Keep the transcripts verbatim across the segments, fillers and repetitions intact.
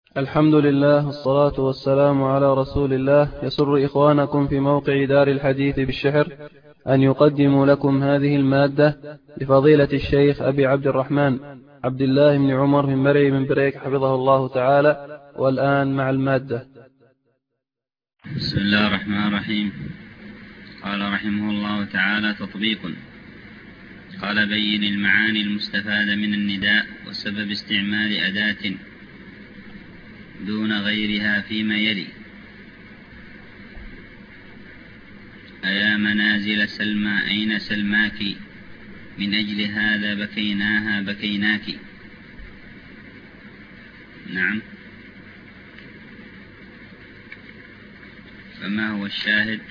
الحمد لله والصلاة والسلام على رسول الله. يسر إخوانكم في موقع دار الحديث بالشحر أن يقدموا لكم هذه المادة لفضيلة الشيخ أبي عبد الرحمن عبد الله بن عمر بن مري بن بريك حفظه الله تعالى. والآن مع المادة. بسم الله الرحمن الرحيم. قال رحمه الله تعالى: تطبيق. قال: بين المعاني المستفادة من النداء وسبب استعمال أداة دون غيرها فيما يلي: أيا منازل سلمى أين سلماك، من أجل هذا بكيناها بكيناك. نعم. فما هو الشاهد؟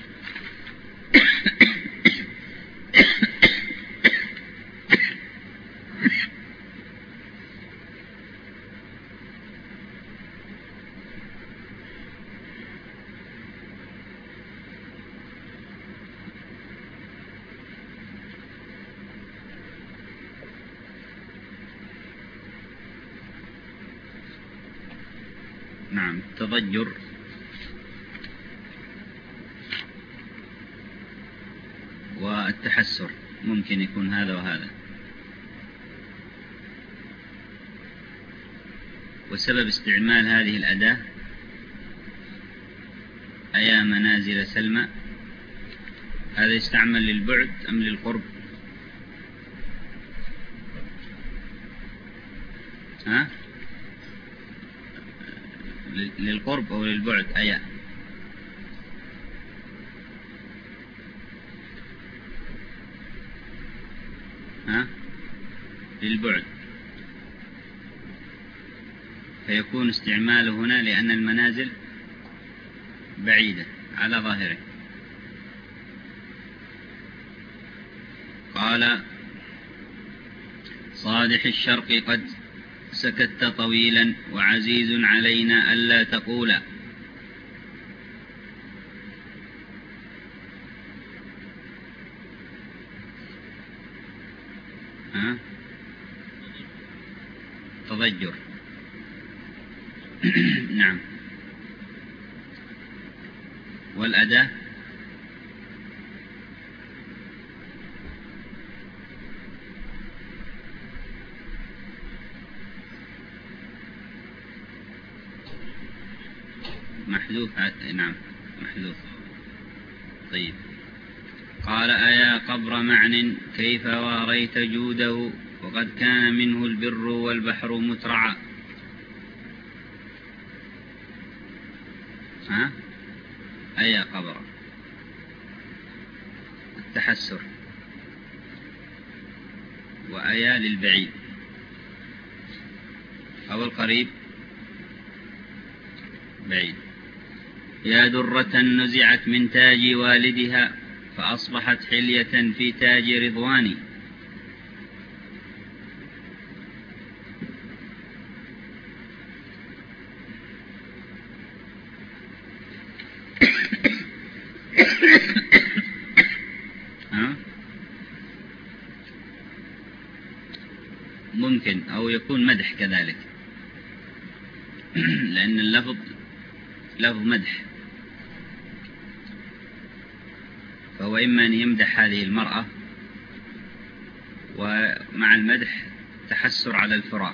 نعم. التضجر والتحسر ممكن يكون هذا وهذا. وسبب استعمال هذه الأداة أيا منازل سلمى، هذا يستعمل للبعد أم للقرب؟ ها؟ للقرب أو للبعد؟ أيا ها؟ للبعد. فيكون استعماله هنا لأن المنازل بعيدة على ظاهره. قال: صادح الشرق قد سكت طويلا، وعزيز علينا ألا تقولا. ها؟ تضجر. نعم. والأداة محذوف. نعم محذوف. طيب. قال: أيا قبر معن كيف واريت جوده، وقد كان منه البر والبحر مترعا. ها؟ أيا قبر. التحسر. وأيا للبعيد أو القريب بعيد. يا درة نزعت من تاج والدها، فأصبحت حلية في تاج رضواني. ها؟ ممكن أو يكون مدح كذلك، لأن اللفظ لفظ مدح، فهو إما أن يمدح هذه المرأة، ومع المدح تحسر على الفراق.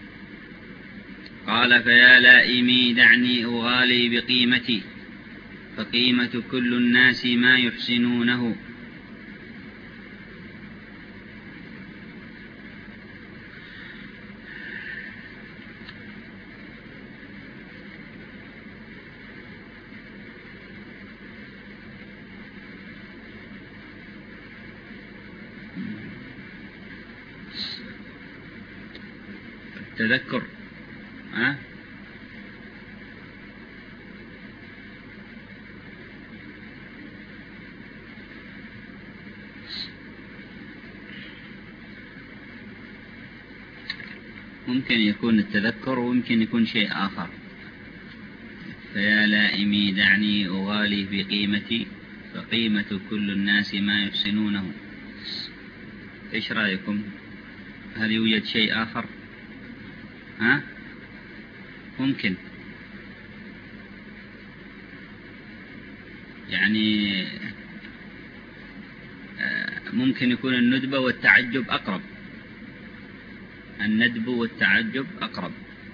قال: فيا لائمي دعني أغالي بقيمتي، فقيمة كل الناس ما يحسنونه. التذكر. ها؟ ممكن يكون التذكر وممكن يكون شيء آخر. فيا لائمي دعني أغالي بقيمتي، فقيمة كل الناس ما يحسنونه. إيش رأيكم؟ هل يوجد شيء آخر؟ ها؟ ممكن يعني ممكن يكون الندبة والتعجب أقرب، الندب والتعجب أقرب،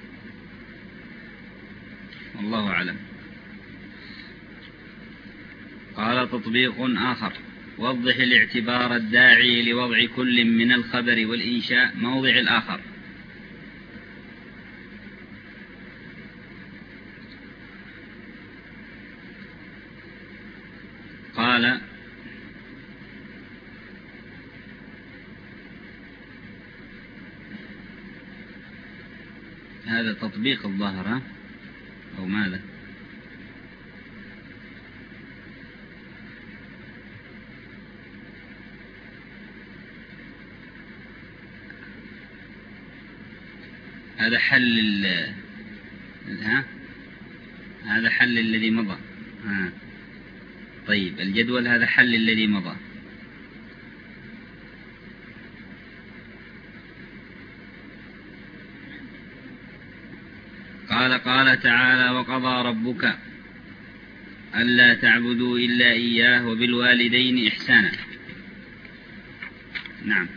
والله أعلم. قال تطبيق آخر: وضح الاعتبار الداعي لوضع كل من الخبر والإنشاء موضع الآخر. قال: هذا تطبيق الظاهرة أو ماذا؟ هذا حل ال ها هذا حل الذي مضى. ها طيب، الجدول هذا حل الذي مضى. قال قال تعالى: وقضى ربك ألا تعبدوا إلا إياه وبالوالدين إحسانا. نعم.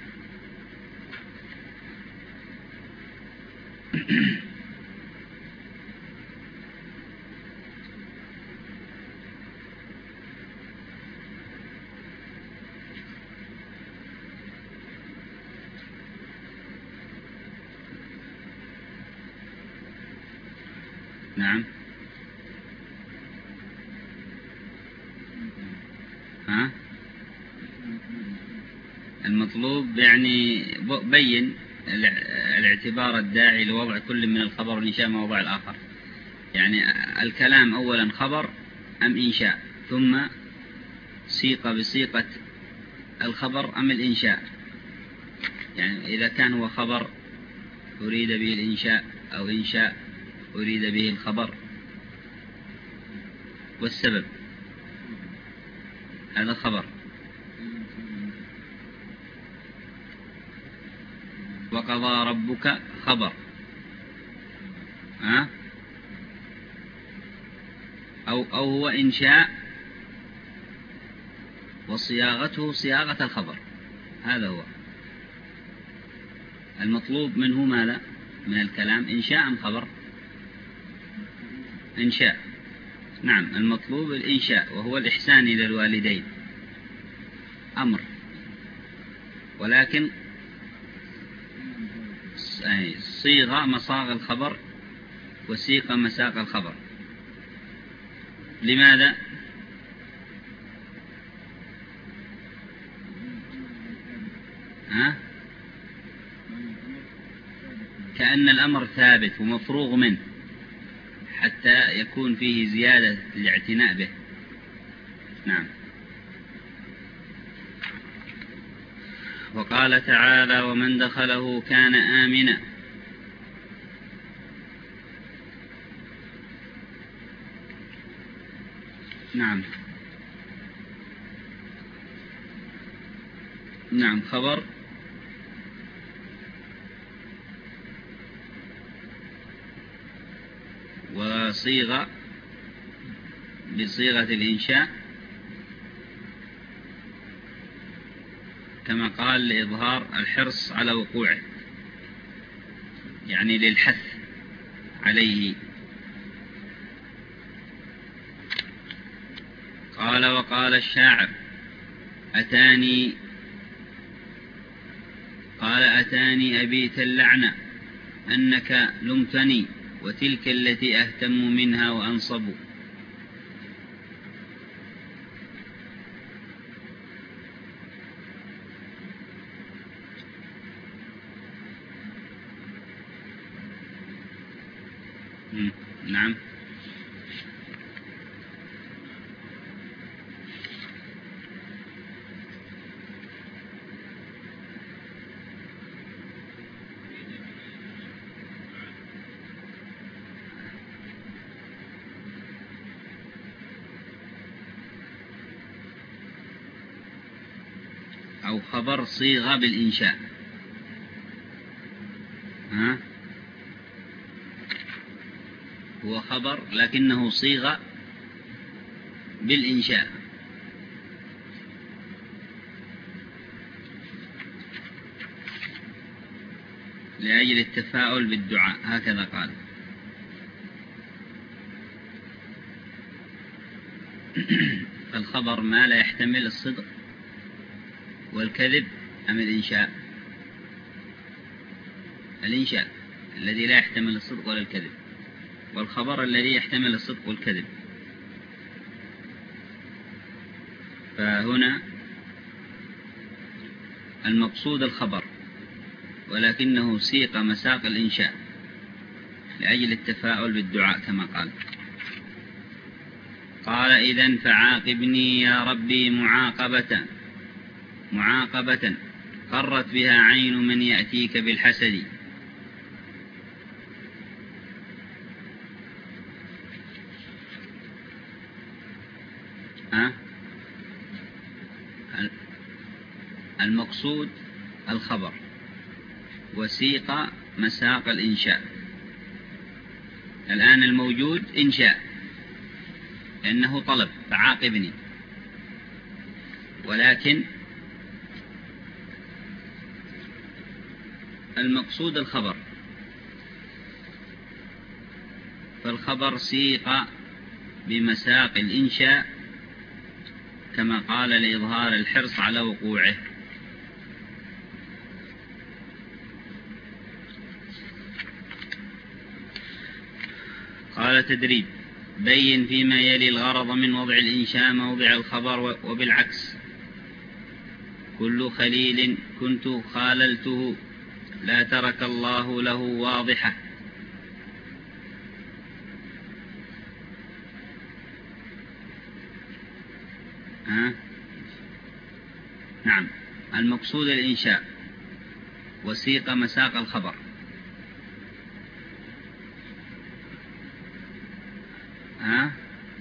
نعم. ها المطلوب يعني بين الاعتبار الداعي لوضع كل من الخبر والإنشاء موضع الآخر. يعني الكلام أولا خبر أم إنشاء، ثم سيق بصيقة الخبر أم الإنشاء. يعني إذا كان هو خبر أريد به الإنشاء، أو إنشاء أريد به الخبر، والسبب هذا خبر. وقضى ربك خبر، ها أو, أو هو إنشاء وصياغته صياغة الخبر. هذا هو المطلوب منه. ماذا من الكلام؟ إنشاء أم خبر؟ إنشاء. نعم، المطلوب الإنشاء، وهو الإحسان إلى الوالدين، أمر، ولكن صيغة مصاغ الخبر وسيق مساق الخبر. لماذا؟ ها؟ كأن الأمر ثابت ومفروغ منه، حتى يكون فيه زيادة الاعتناء به. نعم. وقال تعالى: ومن دخله كان آمنا. نعم. نعم، خبر وصيغة بصيغة الإنشاء، كما قال لإظهار الحرص على وقوعه، يعني للحث عليه. قال: وقال الشاعر: أتاني قال أتاني أبيت اللعنة أنك لمتني، وتلك التي أهتم منها وأنصب. نعم. أو خبر صيغة بالإنشاء. ها هو خبر لكنه صيغة بالإنشاء. لأجل التفاؤل بالدعاء، هكذا قال. فالخبر ما لا يحتمل الصدق والكذب أم الإنشاء؟ الإنشاء الذي لا يحتمل الصدق ولا الكذب، والخبر الذي يحتمل الصدق والكذب. فهنا المقصود الخبر، ولكنه سيق مساق الإنشاء لأجل التفاؤل بالدعاء كما قال. قال إذن فعاقبني يا ربي معاقبة معاقبة قرت بها عين من يأتيك بالحسد. ها؟ المقصود الخبر، وسيق مساق الإنشاء. الآن الموجود إنشاء لأنه طلب فعاقبني، ولكن المقصود الخبر، فالخبر سيق بمساق الإنشاء كما قال لإظهار الحرص على وقوعه. قال تدريب: بين فيما يلي الغرض من وضع الإنشاء موضع الخبر، وبالعكس كل خليل كنت خاللته لا ترك الله له واضحة. ها؟ نعم، المقصود الإنشاء وسيق مساق الخبر. ها؟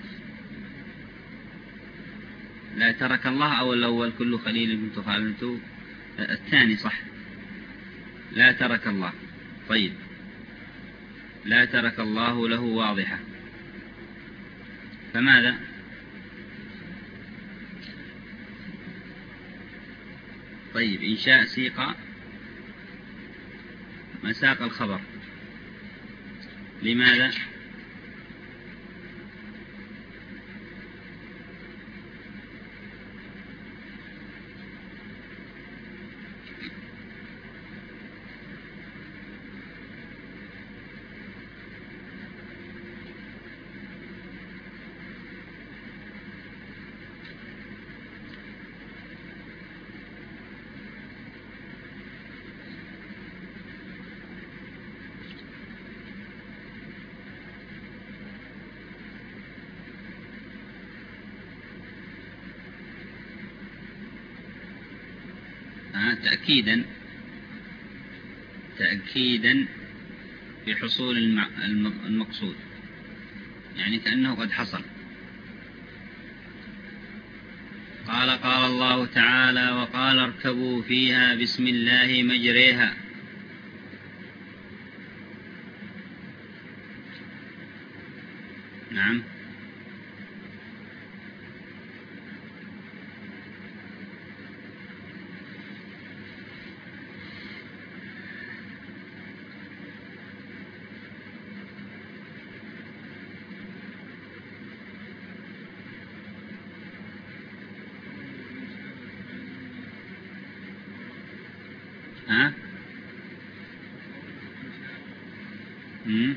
لا ترك الله، أو الأول كل خليل كنت خاللته؟ الثاني صح، لا ترك الله. طيب، لا ترك الله له واضحة، فماذا؟ طيب، إنشاء سيق مساق الخبر، لماذا؟ تأكيدا تأكيدا بحصول المقصود، يعني كأنه قد حصل. قال قال الله تعالى: وقال اركبوا فيها بسم الله مجريها. نعم، ها؟ مم.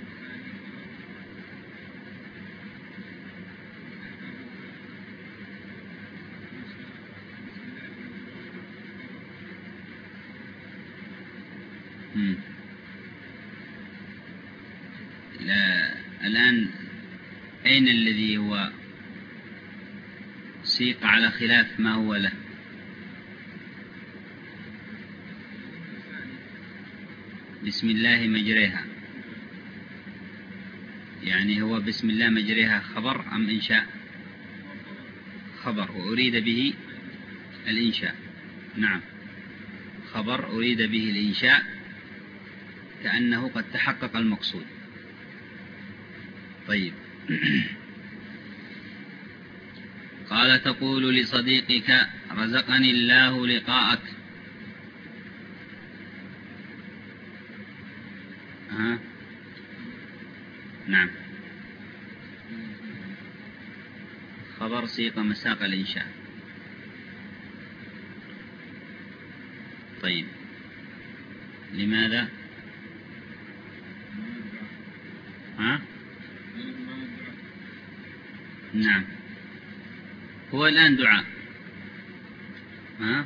مم. لا، الآن أين الذي هو سيق على خلاف ما هو له؟ بسم الله مجريها، يعني هو بسم الله مجريها خبر أم إنشاء؟ خبر، وأريد به الإنشاء. نعم، خبر أريد به الإنشاء، كأنه قد تحقق المقصود. طيب، قال تقول لصديقك رزقني الله لقاءك. أه. نعم. خبر سيق مساق الإنشاء. طيب لماذا؟ ها؟ نعم هو الآن دعاء. ها؟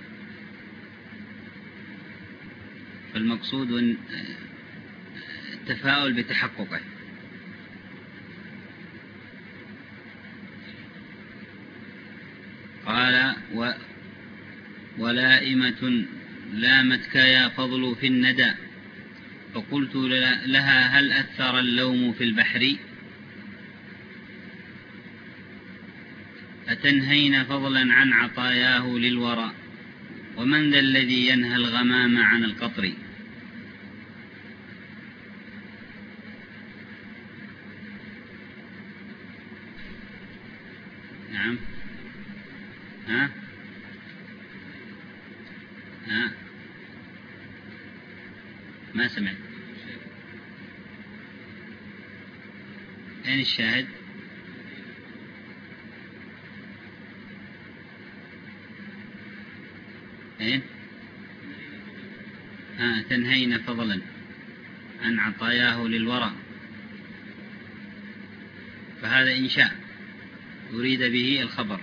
فالمقصود التفاؤل بتحققه. قال و ولائمة لامتك يا فضل في الندى، فقلت لها هل أثر اللوم في البحر؟ أتنهين فضلا عن عطاياه للورى، ومن ذا الذي ينهى الغمام عن القطر؟ نعم. ها؟ ها؟ ما سمعت. أين الشاهد؟ أين؟ ها تنهين فضلا عن عطاياه للورى، فهذا إنشاء يريد به الخبر.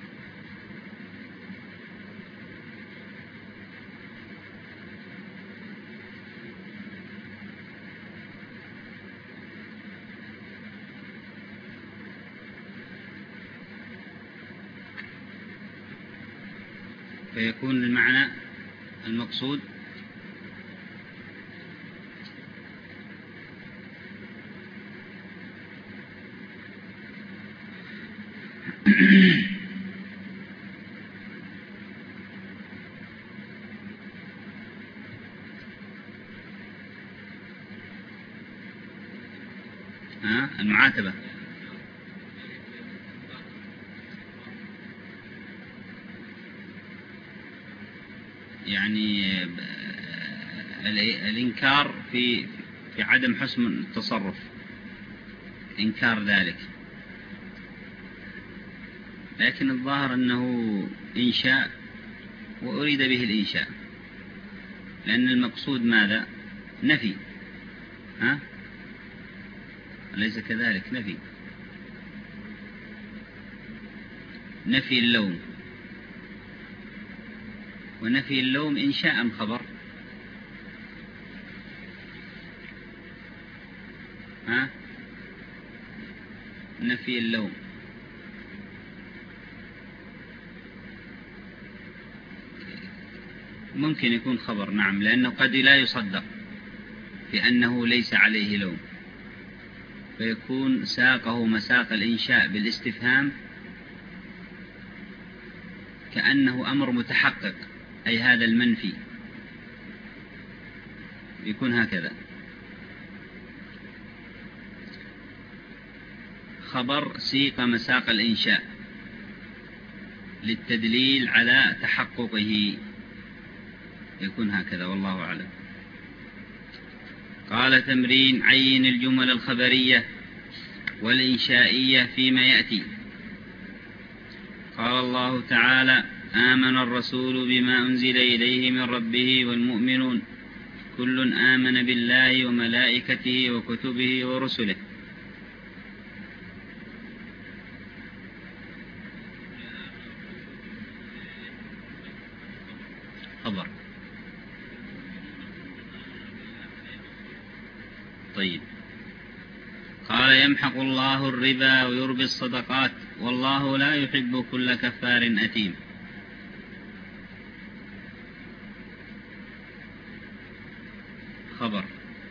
فيكون المعنى المقصود ها المعاتبة. يعني الإنكار في في عدم حسن التصرف، إنكار ذلك. لكن الظاهر أنه إنشاء وأريد به الإنشاء، لأن المقصود ماذا؟ نفي. ها؟ أليس كذلك؟ نفي نفي اللوم، ونفي اللوم إنشاء أم خبر؟ ها؟ نفي اللوم ممكن يكون خبر، نعم، لأنه قد لا يصدق في أنه ليس عليه لوم، فيكون ساقه مساق الإنشاء بالاستفهام كأنه أمر متحقق، أي هذا المنفي يكون هكذا. خبر سيق مساق الإنشاء للتدليل على تحققه، يكون هكذا والله أعلم. قال تمرين عين الجمل الخبرية والإنشائية فيما يأتي. قال الله تعالى آمن الرسول بما أنزل إليه من ربه والمؤمنون كل آمن بالله وملائكته وكتبه ورسله. خبر. طيب. قال يمحق الله الربا ويربي الصدقات والله لا يحب كل كفار أثيم. خبر،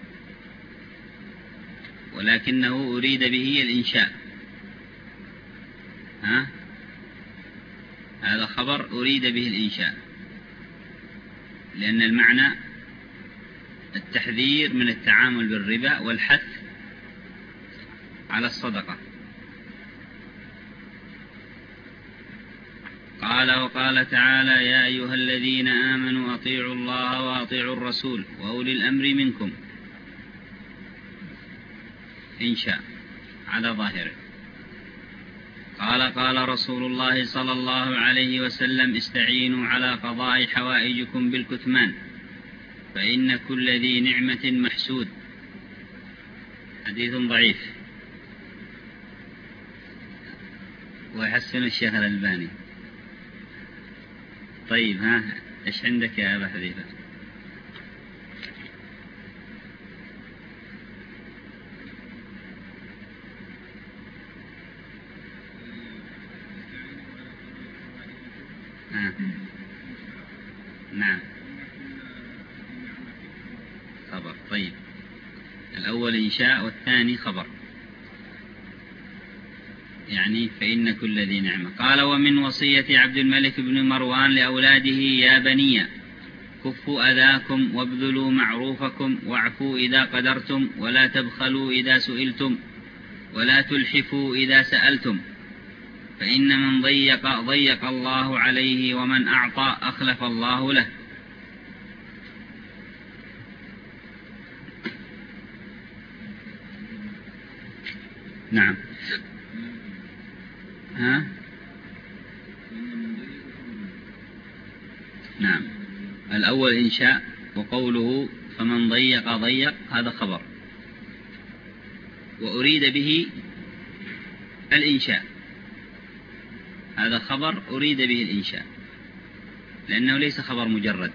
ولكنه أريد به الإنشاء. ها؟ هذا خبر أريد به الإنشاء، لأن المعنى التحذير من التعامل بالربا والحث على الصدقة. قال وقال تعالى يا أيها الذين آمنوا أطيعوا الله وأطيعوا الرسول وأولي الأمر منكم. إنشاء على ظاهره. قال قال رسول الله صلى الله عليه وسلم استعينوا على قضاء حوائجكم بالكتمان فإن كل ذي نعمة محسود. حديث ضعيف ويحسن الشيخ الألباني. طيب ها إيش عندك يا أبا حذيفة؟ آه. نعم خبر. طيب الأول إنشاء والثاني خبر، يعني فإن كل ذي نعمة. قال ومن وصية عبد الملك بن مروان لأولاده يا بني كفوا أذاكم وابذلوا معروفكم واعفوا إذا قدرتم ولا تبخلوا إذا سئلتم ولا تلحفوا إذا سألتم فإن من ضيق ضيق الله عليه ومن أعطى أخلف الله له. نعم. ها؟ نعم. الأول إنشاء وقوله فمن ضيق ضيق هذا خبر، وأريد به الإنشاء. هذا خبر أريد به الإنشاء لأنه ليس خبر مجرد،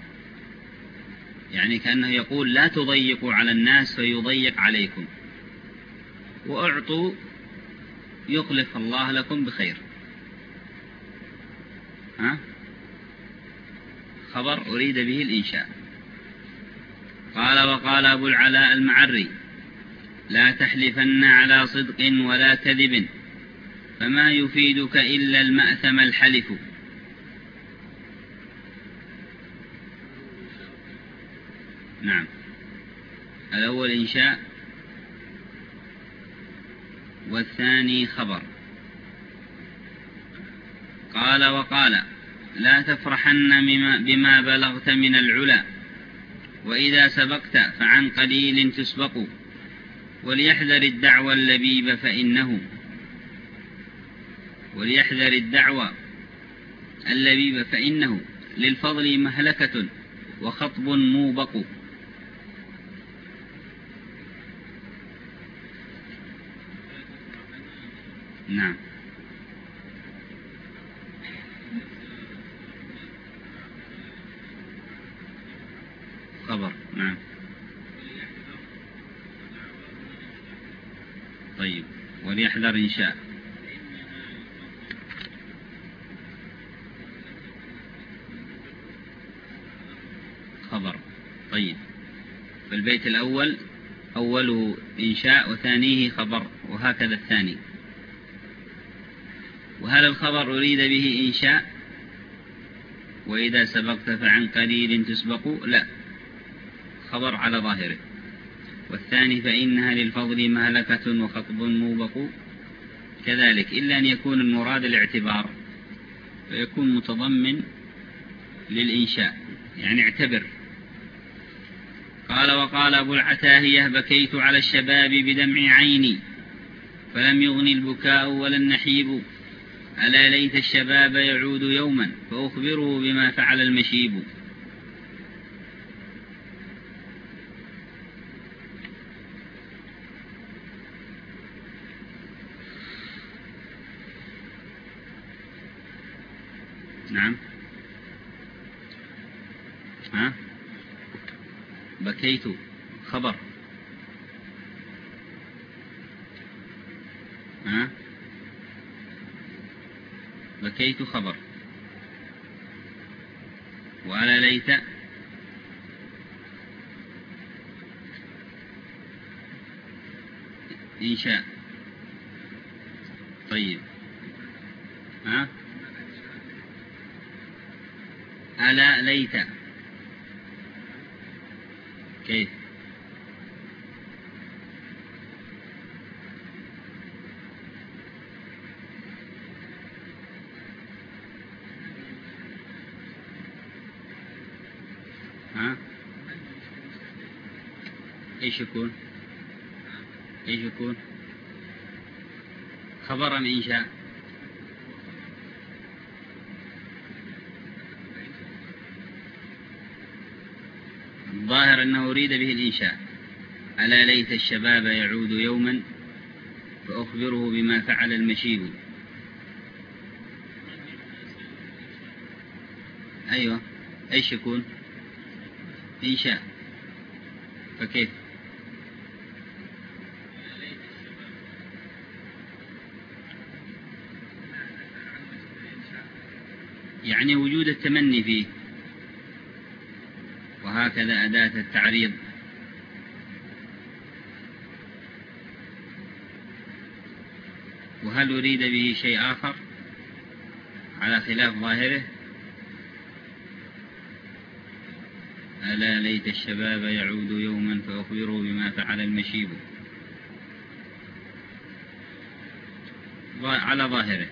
يعني كأنه يقول لا تضيقوا على الناس فيضيق عليكم، وأعطوا يخلف الله لكم بخير. ها؟ خبر أريد به الإنشاء. قال وقال أبو العلاء المعري لا تحلفن على صدق ولا كذب فما يفيدك إلا المأثم الحلف. نعم. الأول إنشاء والثاني خبر. قال وقال لا تفرحن بما بلغت من العلا وإذا سبقت فعن قليل تسبق وليحذر الدعوى اللبيب فإنه وليحذر الدعوى اللبيب فإنه للفضل مهلكة وخطب موبق. نعم. خبر. نعم. طيب وليحذر إنشاء. خبر. طيب فالبيت الأول أوله إنشاء وثانيه خبر، وهكذا الثاني. وهل الخبر أريد به إنشاء وإذا سبقت فعن قليل تسبق؟ لا، خبر على ظاهره. والثاني فإنها للفضل مهلكة وخطب موبق كذلك، إلا أن يكون المراد الاعتبار فيكون متضمن للإنشاء، يعني اعتبر. قال وقال أبو العتاهية بكيت على الشباب بدمع عيني فلم يغن البكاء ولا النحيب ألا ليت الشباب يعود يوما فأخبره بما فعل المشيب. نعم. ها؟ بكيت خبر. ها؟ بكيت خبر، وعلى ليت إنشاء. طيب ها؟ ألا ليت كيف؟ ها؟ ايش يكون؟ ايش يكون؟ خبر أم إنشاء؟ الظاهر أنه أريد به الإنشاء. ألا ليت الشباب يعود يوما فأخبره بما فعل المشيب. أيوة، ايش يكون؟ إنشاء. فكيف؟ يعني وجود التمني فيه، وهكذا أداة التعريض. وهل أريد به شيء آخر على خلاف ظاهره؟ ألا ليت الشباب يعود يوما فأخبره بما فعل المشيب، على ظاهره.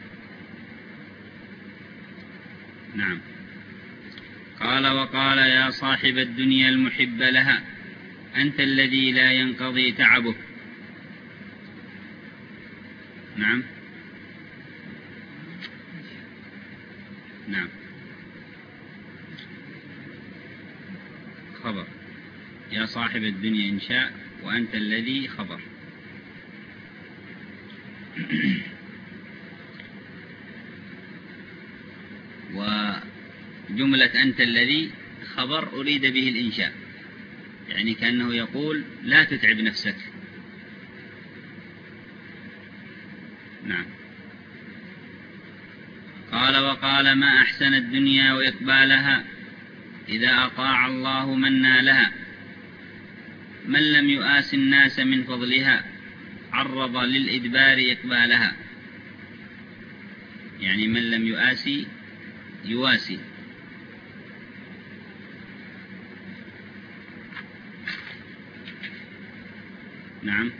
نعم. قال: وقال يا صاحب الدنيا المحب لها أنت الذي لا ينقضي تعبك. نعم. نعم. خبر يا صاحب الدنيا إنشاء، وأنت الذي خبر. وجملة أنت الذي خبر أريد به الإنشاء، يعني كأنه يقول لا تتعب نفسك. نعم. قال: وقال ما أحسن الدنيا وإقبالها إذا أطاع الله من نالها، من لم يؤاس الناس من فضلها عرض للإدبار إقبالها. يعني من لم يؤاسي يواسي. نعم.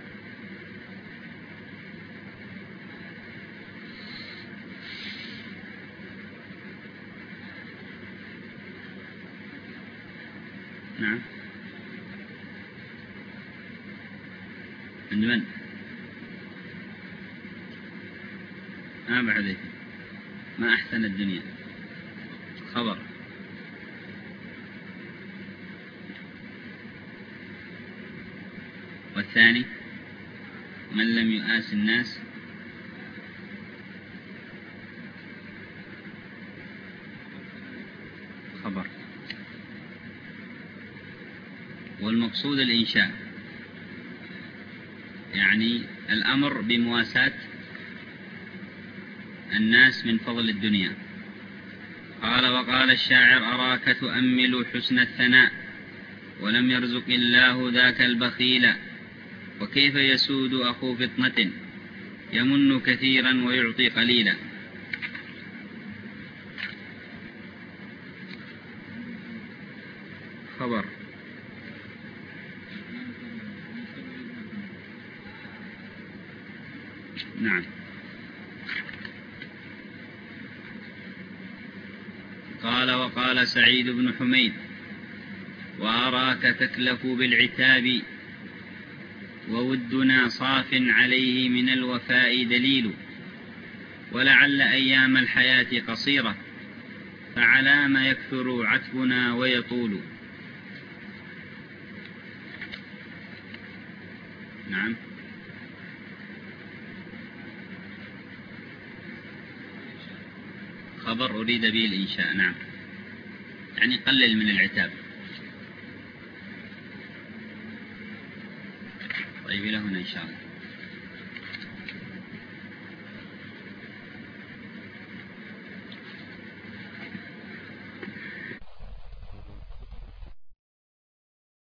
نعم. عند من؟ ما بعد ما أحسن الدنيا خبر. والثاني من لم يؤاس الناس خبر. والمقصود الإنشاء، يعني الأمر بمواساة الناس من فضل الدنيا. قال: وقال الشاعر أراك تؤمل حسن الثناء ولم يرزق الله ذاك البخيل، وكيف يسود أخو فطنة يمن كثيرا ويعطي قليلا. خبر. نعم. قال: وقال سعيد بن حميد وأراك تكلف بالعتاب وودنا صاف عليه من الوفاء دليل، ولعل أيام الحياة قصيرة فعلى ما يكثر عتبنا ويطول. نعم. خبر أريد به الإنشاء. نعم، يعني قلل من العتاب. طيب إلى هنا إن شاء الله.